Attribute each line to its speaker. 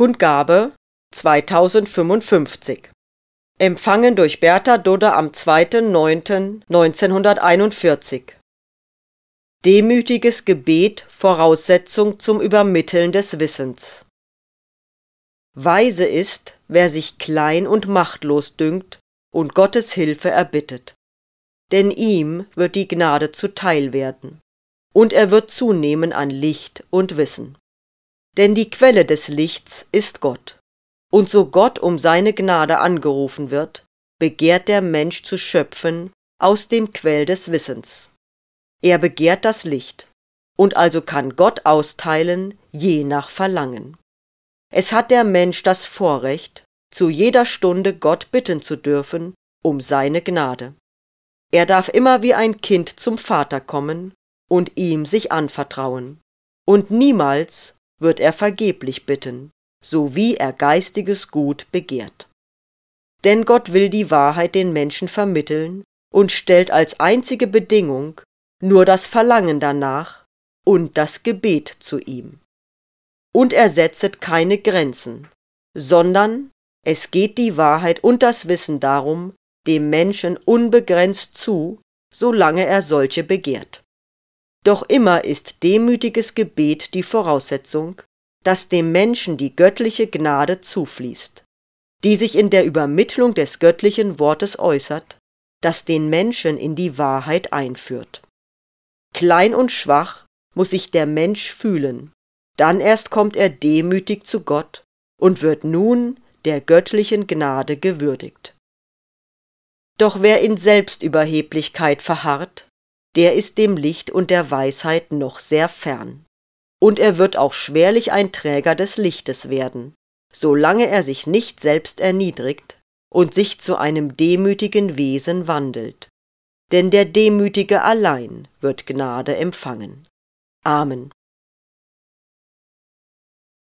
Speaker 1: Kundgabe 2055. Empfangen durch Bertha Dudde am 2.9.1941. Demütiges Gebet Voraussetzung zum Übermitteln des Wissens. Weise ist, wer sich klein und machtlos dünkt und Gottes Hilfe erbittet. Denn ihm wird die Gnade zuteil werden, und er wird zunehmen an Licht und Wissen. Denn die Quelle des Lichts ist Gott. Und so Gott um seine Gnade angerufen wird, begehrt der Mensch zu schöpfen aus dem Quell des Wissens. Er begehrt das Licht, und also kann Gott austeilen, je nach Verlangen. Es hat der Mensch das Vorrecht, zu jeder Stunde Gott bitten zu dürfen um seine Gnade. Er darf immer wie ein Kind zum Vater kommen und ihm sich anvertrauen, und niemals wird er vergeblich bitten, so wie er geistiges Gut begehrt. Denn Gott will die Wahrheit den Menschen vermitteln und stellt als einzige Bedingung nur das Verlangen danach und das Gebet zu ihm. Und er setzet keine Grenzen, sondern es geht die Wahrheit und das Wissen darum dem Menschen unbegrenzt zu, solange er solche begehrt. Doch immer ist demütiges Gebet die Voraussetzung, dass dem Menschen die göttliche Gnade zufließt, die sich in der Übermittlung des göttlichen Wortes äußert, das den Menschen in die Wahrheit einführt. Klein und schwach muss sich der Mensch fühlen, dann erst kommt er demütig zu Gott und wird nun der göttlichen Gnade gewürdigt. Doch wer in Selbstüberheblichkeit verharrt, der ist dem Licht und der Weisheit noch sehr fern. Und er wird auch schwerlich ein Träger des Lichtes werden, solange er sich nicht selbst erniedrigt und sich zu einem demütigen Wesen wandelt. Denn der Demütige allein wird Gnade empfangen. Amen.